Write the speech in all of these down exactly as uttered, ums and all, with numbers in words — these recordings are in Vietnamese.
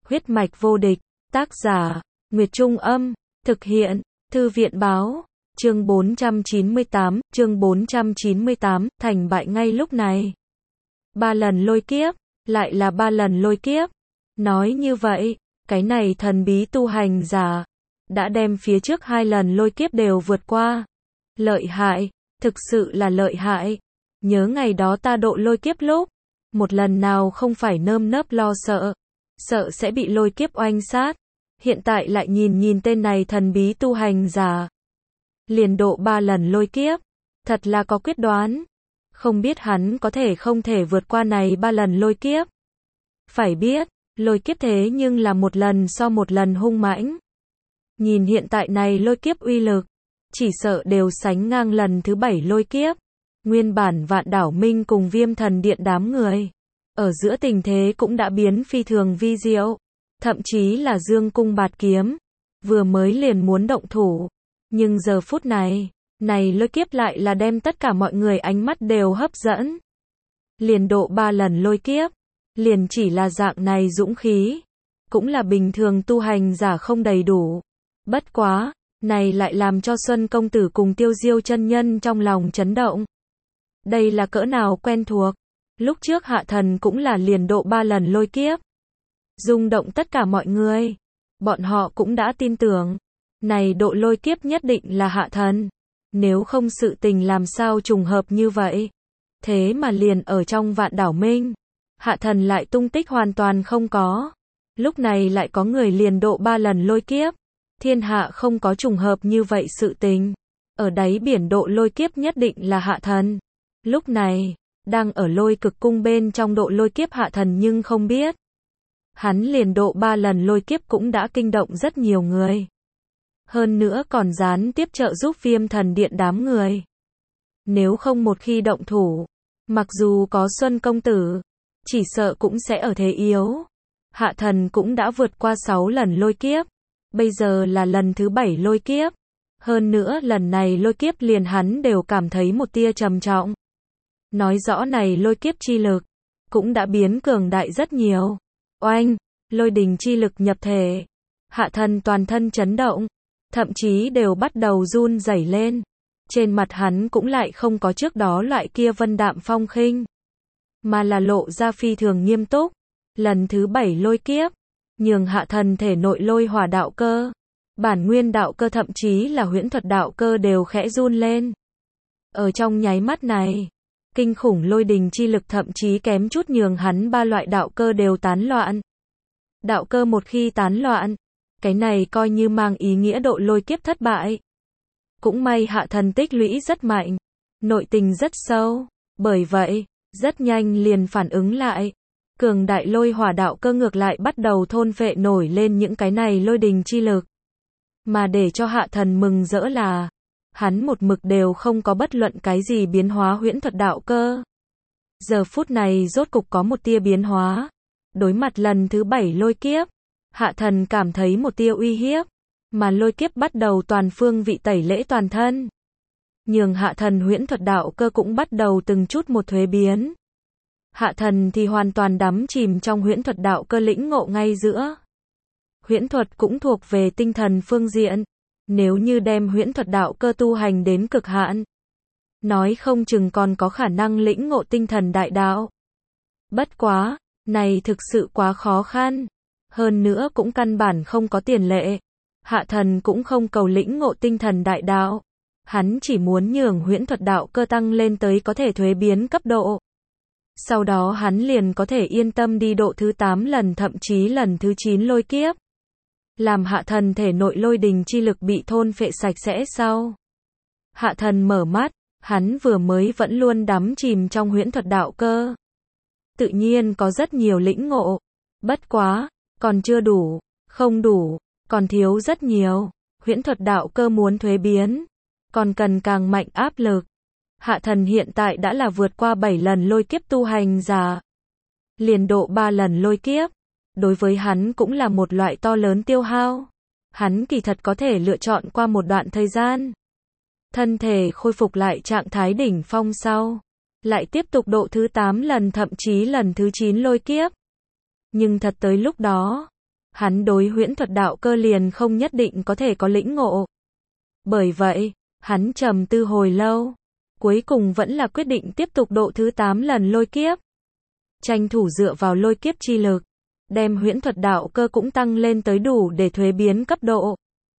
Huyết mạch vô địch, tác giả, Nguyệt Trung Âm, thực hiện, Thư viện Báo, chương bốn trăm chín mươi tám, chương bốn trăm chín mươi tám, thành bại ngay lúc này. Ba lần lôi kiếp, lại là ba lần lôi kiếp. Nói như vậy, cái này thần bí tu hành giả, đã đem phía trước hai lần lôi kiếp đều vượt qua. Lợi hại, thực sự là lợi hại. Nhớ ngày đó ta độ lôi kiếp lúc, một lần nào không phải nơm nớp lo sợ, sợ sẽ bị lôi kiếp oanh sát. Hiện tại lại nhìn nhìn tên này thần bí tu hành giả, liền độ ba lần lôi kiếp, thật là có quyết đoán. Không biết hắn có thể không thể vượt qua này ba lần lôi kiếp. Phải biết, lôi kiếp thế nhưng là một lần so một lần hung mãnh. Nhìn hiện tại này lôi kiếp uy lực, chỉ sợ đều sánh ngang lần thứ bảy lôi kiếp. Nguyên bản Vạn Đảo Minh cùng Viêm Thần Điện đám người, ở giữa tình thế cũng đã biến phi thường vi diệu. Thậm chí là dương cung bạt kiếm, vừa mới liền muốn động thủ. Nhưng giờ phút này, này lôi kiếp lại là đem tất cả mọi người ánh mắt đều hấp dẫn. Liền độ ba lần lôi kiếp, liền chỉ là dạng này dũng khí, cũng là bình thường tu hành giả không đầy đủ. Bất quá, này lại làm cho Xuân Công Tử cùng Tiêu Diêu chân nhân trong lòng chấn động. Đây là cỡ nào quen thuộc, lúc trước Hạ Thần cũng là liền độ ba lần lôi kiếp. Rung động tất cả mọi người, bọn họ cũng đã tin tưởng, này độ lôi kiếp nhất định là Hạ Thần. Nếu không sự tình làm sao trùng hợp như vậy. Thế mà liền ở trong Vạn Đảo Minh, Hạ Thần lại tung tích hoàn toàn không có. Lúc này lại có người liền độ ba lần lôi kiếp. Thiên hạ không có trùng hợp như vậy sự tình. Ở đáy biển độ lôi kiếp nhất định là Hạ Thần. Lúc này, đang ở Lôi Cực Cung bên trong độ lôi kiếp Hạ Thần nhưng không biết. Hắn liền độ ba lần lôi kiếp cũng đã kinh động rất nhiều người. Hơn nữa còn gián tiếp trợ giúp Viêm Thần Điện đám người. Nếu không một khi động thủ, mặc dù có Xuân Công Tử, chỉ sợ cũng sẽ ở thế yếu. Hạ Thần cũng đã vượt qua sáu lần lôi kiếp. Bây giờ là lần thứ bảy lôi kiếp. Hơn nữa lần này lôi kiếp liền hắn đều cảm thấy một tia trầm trọng. Nói rõ này lôi kiếp chi lực, cũng đã biến cường đại rất nhiều. Oanh, lôi đình chi lực nhập thể. Hạ Thần toàn thân chấn động, thậm chí đều bắt đầu run rẩy lên. Trên mặt hắn cũng lại không có trước đó loại kia vân đạm phong khinh, mà là lộ ra phi thường nghiêm túc. Lần thứ bảy lôi kiếp, nhường Hạ Thần thể nội lôi hỏa đạo cơ, bản nguyên đạo cơ thậm chí là huyễn thuật đạo cơ đều khẽ run lên. Ở trong nháy mắt này, kinh khủng lôi đình chi lực thậm chí kém chút nhường hắn ba loại đạo cơ đều tán loạn. Đạo cơ một khi tán loạn, cái này coi như mang ý nghĩa độ lôi kiếp thất bại. Cũng may Hạ Thần tích lũy rất mạnh, nội tình rất sâu, bởi vậy, rất nhanh liền phản ứng lại. Cường đại lôi hỏa đạo cơ ngược lại bắt đầu thôn phệ nổi lên những cái này lôi đình chi lực. Mà để cho Hạ Thần mừng rỡ là, hắn một mực đều không có bất luận cái gì biến hóa huyễn thuật đạo cơ. Giờ phút này rốt cục có một tia biến hóa. Đối mặt lần thứ bảy lôi kiếp, Hạ Thần cảm thấy một tia uy hiếp, mà lôi kiếp bắt đầu toàn phương vị tẩy lễ toàn thân. Nhường Hạ Thần huyễn thuật đạo cơ cũng bắt đầu từng chút một thuế biến. Hạ Thần thì hoàn toàn đắm chìm trong huyễn thuật đạo cơ lĩnh ngộ ngay giữa. Huyễn thuật cũng thuộc về tinh thần phương diện. Nếu như đem huyễn thuật đạo cơ tu hành đến cực hạn, nói không chừng còn có khả năng lĩnh ngộ tinh thần đại đạo. Bất quá, này thực sự quá khó khăn. Hơn nữa cũng căn bản không có tiền lệ. Hạ Thần cũng không cầu lĩnh ngộ tinh thần đại đạo. Hắn chỉ muốn nhường huyễn thuật đạo cơ tăng lên tới có thể thuế biến cấp độ. Sau đó hắn liền có thể yên tâm đi độ thứ tám lần thậm chí lần thứ chín lôi kiếp. Làm Hạ Thần thể nội lôi đình chi lực bị thôn phệ sạch sẽ sau. Hạ Thần mở mắt, hắn vừa mới vẫn luôn đắm chìm trong huyễn thuật đạo cơ. Tự nhiên có rất nhiều lĩnh ngộ. Bất quá, còn chưa đủ, không đủ, còn thiếu rất nhiều. Huyễn thuật đạo cơ muốn thuế biến, còn cần càng mạnh áp lực. Hạ Thần hiện tại đã là vượt qua bảy lần lôi kiếp tu hành giả. Liền độ ba lần lôi kiếp. Đối với hắn cũng là một loại to lớn tiêu hao. Hắn kỳ thật có thể lựa chọn qua một đoạn thời gian. Thân thể khôi phục lại trạng thái đỉnh phong sau. Lại tiếp tục độ thứ tám lần thậm chí lần thứ chín lôi kiếp. Nhưng thật tới lúc đó, hắn đối huyễn thuật đạo cơ liền không nhất định có thể có lĩnh ngộ. Bởi vậy, hắn trầm tư hồi lâu, cuối cùng vẫn là quyết định tiếp tục độ thứ tám lần lôi kiếp. Tranh thủ dựa vào lôi kiếp chi lực, đem huyễn thuật đạo cơ cũng tăng lên tới đủ để thuế biến cấp độ.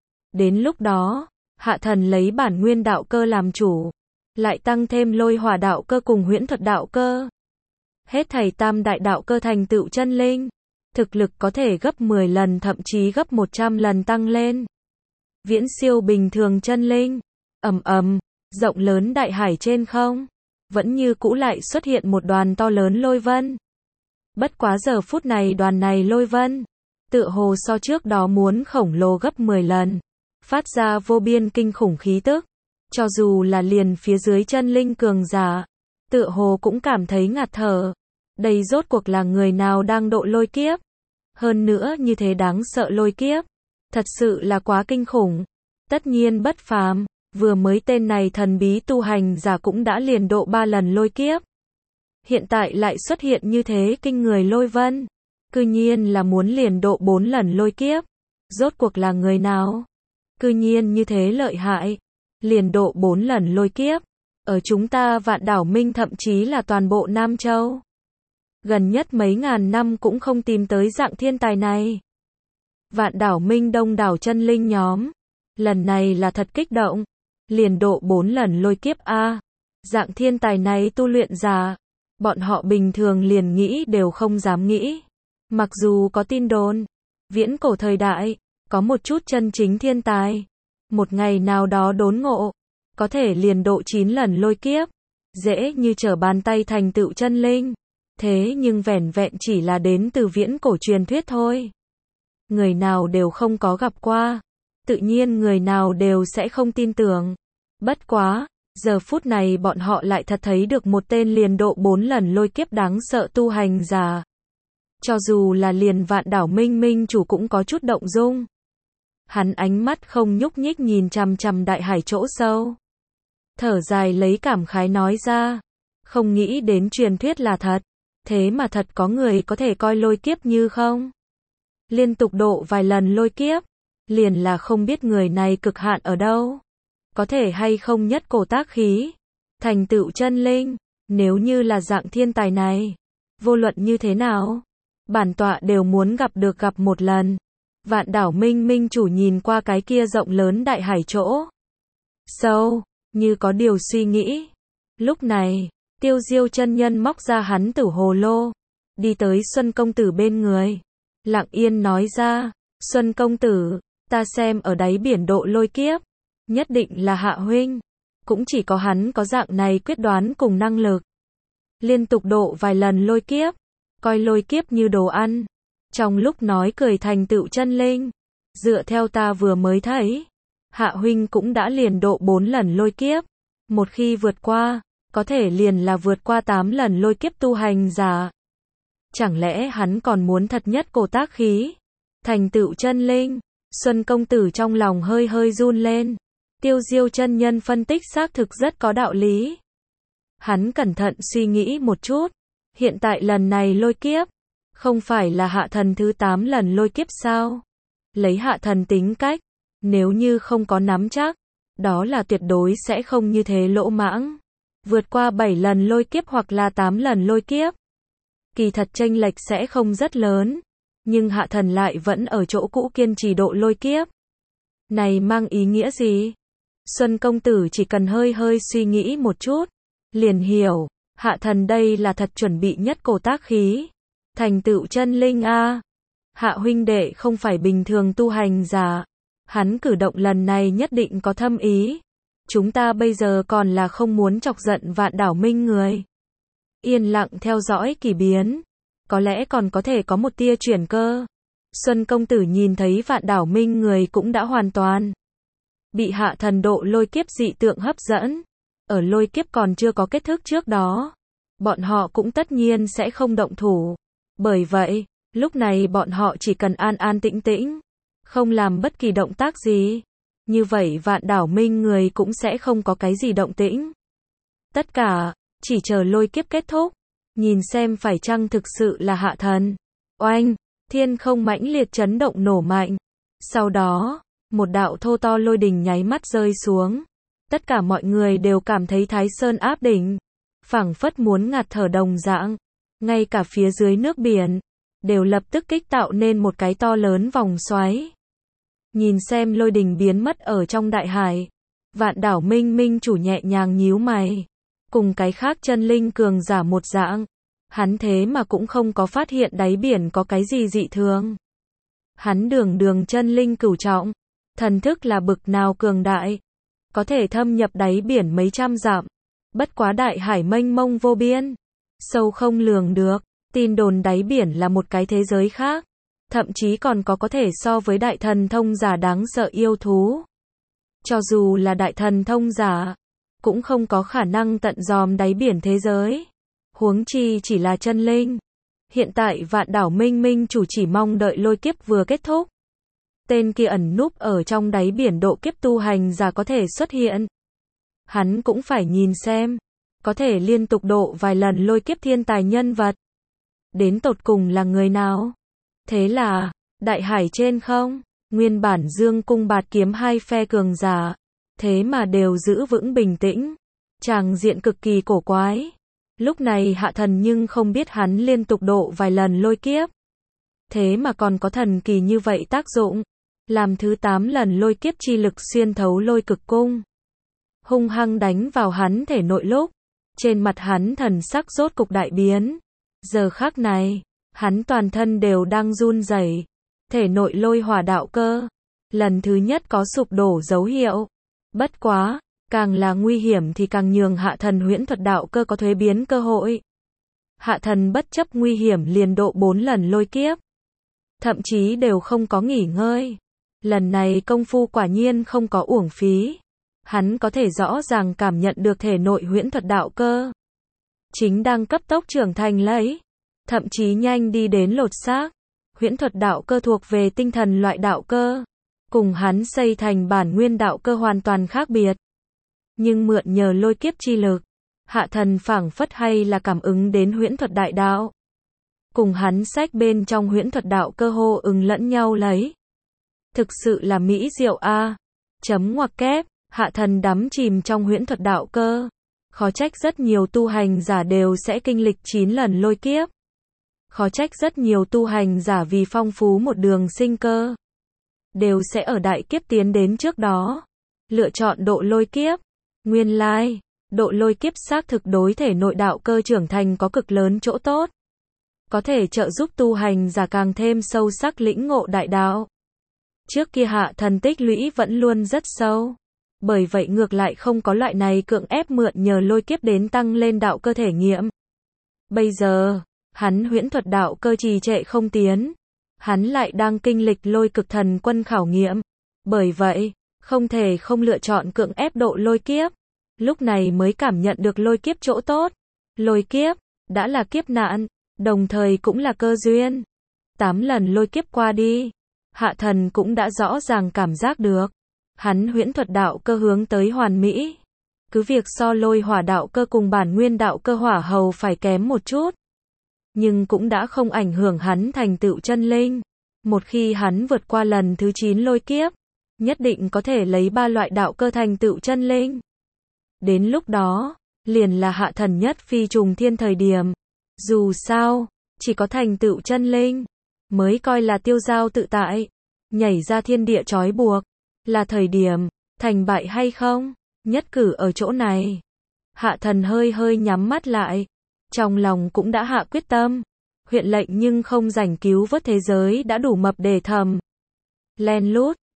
Đến lúc đó, hạ thần lấy bản nguyên đạo cơ làm chủ, lại tăng thêm lôi hỏa đạo cơ cùng huyễn thuật đạo cơ. Hết thảy tam đại đạo cơ thành tựu chân linh, thực lực có thể gấp mười lần thậm chí gấp một trăm lần tăng lên. Viễn siêu bình thường chân linh. Ầm ầm, rộng lớn đại hải trên không, vẫn như cũ lại xuất hiện một đoàn to lớn lôi vân. Bất quá giờ phút này đoàn này lôi vân, tựa hồ so trước đó muốn khổng lồ gấp mười lần, phát ra vô biên kinh khủng khí tức. Cho dù là liền phía dưới chân linh cường giả, tựa hồ cũng cảm thấy ngạt thở. Đây rốt cuộc là người nào đang độ lôi kiếp? Hơn nữa như thế đáng sợ lôi kiếp, thật sự là quá kinh khủng. Tất nhiên bất phàm, vừa mới tên này thần bí tu hành giả cũng đã liền độ ba lần lôi kiếp. Hiện tại lại xuất hiện như thế kinh người lôi vân, cư nhiên là muốn liền độ bốn lần lôi kiếp. Rốt cuộc là người nào? Cư nhiên như thế lợi hại, liền độ bốn lần lôi kiếp. Ở chúng ta Vạn Đảo Minh thậm chí là toàn bộ Nam Châu, gần nhất mấy ngàn năm cũng không tìm tới dạng thiên tài này. Vạn Đảo Minh đông đảo chân linh nhóm, lần này là thật kích động, liền độ bốn lần lôi kiếp a. Dạng thiên tài này tu luyện giả, bọn họ bình thường liền nghĩ đều không dám nghĩ. Mặc dù có tin đồn, viễn cổ thời đại, có một chút chân chính thiên tài, một ngày nào đó đốn ngộ, có thể liền độ chín lần lôi kiếp, dễ như trở bàn tay thành tựu chân linh. Thế nhưng vẻn vẹn chỉ là đến từ viễn cổ truyền thuyết thôi. Người nào đều không có gặp qua, tự nhiên người nào đều sẽ không tin tưởng. Bất quá, giờ phút này bọn họ lại thật thấy được một tên liền độ bốn lần lôi kiếp đáng sợ tu hành giả. Cho dù là liền Vạn Đảo Minh minh chủ cũng có chút động dung. Hắn ánh mắt không nhúc nhích nhìn chằm chằm đại hải chỗ sâu. Thở dài lấy cảm khái nói ra, không nghĩ đến truyền thuyết là thật, thế mà thật có người có thể coi lôi kiếp như không. Liên tục độ vài lần lôi kiếp, liền là không biết người này cực hạn ở đâu. Có thể hay không nhất cổ tác khí, thành tựu chân linh, nếu như là dạng thiên tài này, vô luận như thế nào, bản tọa đều muốn gặp được gặp một lần. Vạn Đảo Minh minh chủ nhìn qua cái kia rộng lớn đại hải chỗ sâu, như có điều suy nghĩ. Lúc này, Tiêu Diêu chân nhân móc ra hắn tử hồ lô, đi tới Xuân công tử bên người, lặng yên nói ra, Xuân công tử, ta xem ở đáy biển độ lôi kiếp, nhất định là Hạ huynh, cũng chỉ có hắn có dạng này quyết đoán cùng năng lực. Liên tục độ vài lần lôi kiếp, coi lôi kiếp như đồ ăn, trong lúc nói cười thành tựu chân linh. Dựa theo ta vừa mới thấy, Hạ huynh cũng đã liền độ bốn lần lôi kiếp, một khi vượt qua, có thể liền là vượt qua tám lần lôi kiếp tu hành giả. Chẳng lẽ hắn còn muốn thật nhất cổ tác khí, thành tựu chân linh? Xuân công tử trong lòng hơi hơi run lên. Tiêu Diêu chân nhân phân tích xác thực rất có đạo lý. Hắn cẩn thận suy nghĩ một chút, hiện tại lần này lôi kiếp, không phải là hạ thần thứ tám lần lôi kiếp sao? Lấy hạ thần tính cách, nếu như không có nắm chắc, đó là tuyệt đối sẽ không như thế lỗ mãng. Vượt qua bảy lần lôi kiếp hoặc là tám lần lôi kiếp. Kỳ thật chênh lệch sẽ không rất lớn, nhưng hạ thần lại vẫn ở chỗ cũ kiên trì độ lôi kiếp. Này mang ý nghĩa gì? Xuân công tử chỉ cần hơi hơi suy nghĩ một chút, liền hiểu, hạ thần đây là thật chuẩn bị nhất cổ tác khí, thành tựu chân linh a. Hạ huynh đệ không phải bình thường tu hành giả, hắn cử động lần này nhất định có thâm ý. Chúng ta bây giờ còn là không muốn chọc giận Vạn Đảo Minh người. Yên lặng theo dõi kỳ biến, có lẽ còn có thể có một tia chuyển cơ. Xuân công tử nhìn thấy Vạn Đảo Minh người cũng đã hoàn toàn bị hạ thần độ lôi kiếp dị tượng hấp dẫn. Ở lôi kiếp còn chưa có kết thúc trước đó, bọn họ cũng tất nhiên sẽ không động thủ. Bởi vậy, lúc này bọn họ chỉ cần an an tĩnh tĩnh, không làm bất kỳ động tác gì. Như vậy Vạn Đảo Minh người cũng sẽ không có cái gì động tĩnh. Tất cả, chỉ chờ lôi kiếp kết thúc, nhìn xem phải chăng thực sự là hạ thần. Oanh, thiên không mãnh liệt chấn động nổ mạnh. Sau đó, một đạo thô to lôi đình nháy mắt rơi xuống. Tất cả mọi người đều cảm thấy Thái Sơn áp đỉnh, phảng phất muốn ngạt thở đồng dạng. Ngay cả phía dưới nước biển, đều lập tức kích tạo nên một cái to lớn vòng xoáy. Nhìn xem lôi đình biến mất ở trong đại hải, Vạn Đảo Minh Minh chủ nhẹ nhàng nhíu mày. Cùng cái khác chân linh cường giả một dạng, hắn thế mà cũng không có phát hiện đáy biển có cái gì dị thường. Hắn đường đường chân linh cửu trọng, thần thức là bực nào cường đại, có thể thâm nhập đáy biển mấy trăm dặm. Bất quá đại hải mênh mông vô biên, sâu không lường được, tin đồn đáy biển là một cái thế giới khác, thậm chí còn có có thể so với đại thần thông giả đáng sợ yêu thú. Cho dù là đại thần thông giả, cũng không có khả năng tận dòm đáy biển thế giới. Huống chi chỉ là chân linh. Hiện tại Vạn Đảo Minh Minh chủ chỉ mong đợi lôi kiếp vừa kết thúc. Tên kia ẩn núp ở trong đáy biển độ kiếp tu hành giả có thể xuất hiện. Hắn cũng phải nhìn xem, có thể liên tục độ vài lần lôi kiếp thiên tài nhân vật. Đến tột cùng là người nào? Thế là, đại hải trên không, nguyên bản dương cung bạt kiếm hai phe cường giả, thế mà đều giữ vững bình tĩnh. Tràng diện cực kỳ cổ quái. Lúc này Hạ Thần nhưng không biết hắn liên tục độ vài lần lôi kiếp. Thế mà còn có thần kỳ như vậy tác dụng. Làm thứ tám lần lôi kiếp chi lực xuyên thấu lôi cực cung, hung hăng đánh vào hắn thể nội lúc, trên mặt hắn thần sắc rốt cục đại biến. Giờ khắc này, hắn toàn thân đều đang run rẩy, thể nội lôi hỏa đạo cơ, lần thứ nhất có sụp đổ dấu hiệu. Bất quá, càng là nguy hiểm thì càng nhường Hạ Thần huyễn thuật đạo cơ có thuế biến cơ hội. Hạ Thần bất chấp nguy hiểm liền độ bốn lần lôi kiếp, thậm chí đều không có nghỉ ngơi. Lần này công phu quả nhiên không có uổng phí. Hắn có thể rõ ràng cảm nhận được thể nội huyễn thuật đạo cơ chính đang cấp tốc trưởng thành lấy, thậm chí nhanh đi đến lột xác. Huyễn thuật đạo cơ thuộc về tinh thần loại đạo cơ, cùng hắn xây thành bản nguyên đạo cơ hoàn toàn khác biệt. Nhưng mượn nhờ lôi kiếp chi lực, Hạ Thần phảng phất hay là cảm ứng đến huyễn thuật đại đạo. Cùng hắn sách bên trong huyễn thuật đạo cơ hô ứng lẫn nhau lấy. Thực sự là mỹ diệu a. Chấm ngoặc kép, Hạ Thần đắm chìm trong huyễn thuật đạo cơ. Khó trách rất nhiều tu hành giả đều sẽ kinh lịch chín lần lôi kiếp. Khó trách rất nhiều tu hành giả vì phong phú một đường sinh cơ, đều sẽ ở đại kiếp tiến đến trước đó lựa chọn độ lôi kiếp. Nguyên lai, độ lôi kiếp xác thực đối thể nội đạo cơ trưởng thành có cực lớn chỗ tốt. Có thể trợ giúp tu hành giả càng thêm sâu sắc lĩnh ngộ đại đạo. Trước kia Hạ Thần tích lũy vẫn luôn rất sâu. Bởi vậy ngược lại không có loại này cưỡng ép mượn nhờ lôi kiếp đến tăng lên đạo cơ thể nghiệm. Bây giờ, hắn huyễn thuật đạo cơ trì trệ không tiến. Hắn lại đang kinh lịch lôi cực thần quân khảo nghiệm. Bởi vậy, không thể không lựa chọn cưỡng ép độ lôi kiếp. Lúc này mới cảm nhận được lôi kiếp chỗ tốt. Lôi kiếp, đã là kiếp nạn, đồng thời cũng là cơ duyên. Tám lần lôi kiếp qua đi, Hạ Thần cũng đã rõ ràng cảm giác được. Hắn huyễn thuật đạo cơ hướng tới hoàn mỹ. Cứ việc so lôi hỏa đạo cơ cùng bản nguyên đạo cơ hỏa hầu phải kém một chút, nhưng cũng đã không ảnh hưởng hắn thành tựu chân linh. Một khi hắn vượt qua lần thứ chín lôi kiếp, nhất định có thể lấy ba loại đạo cơ thành tựu chân linh. Đến lúc đó, liền là Hạ Thần nhất phi trùng thiên thời điểm. Dù sao, chỉ có thành tựu chân linh mới coi là tiêu dao tự tại, nhảy ra thiên địa trói buộc. Là thời điểm, thành bại hay không, nhất cử ở chỗ này. Hạ Thần hơi hơi nhắm mắt lại, trong lòng cũng đã hạ quyết tâm. Huyện lệnh nhưng không rảnh cứu vớt thế giới đã đủ mập để thầm. Len lút,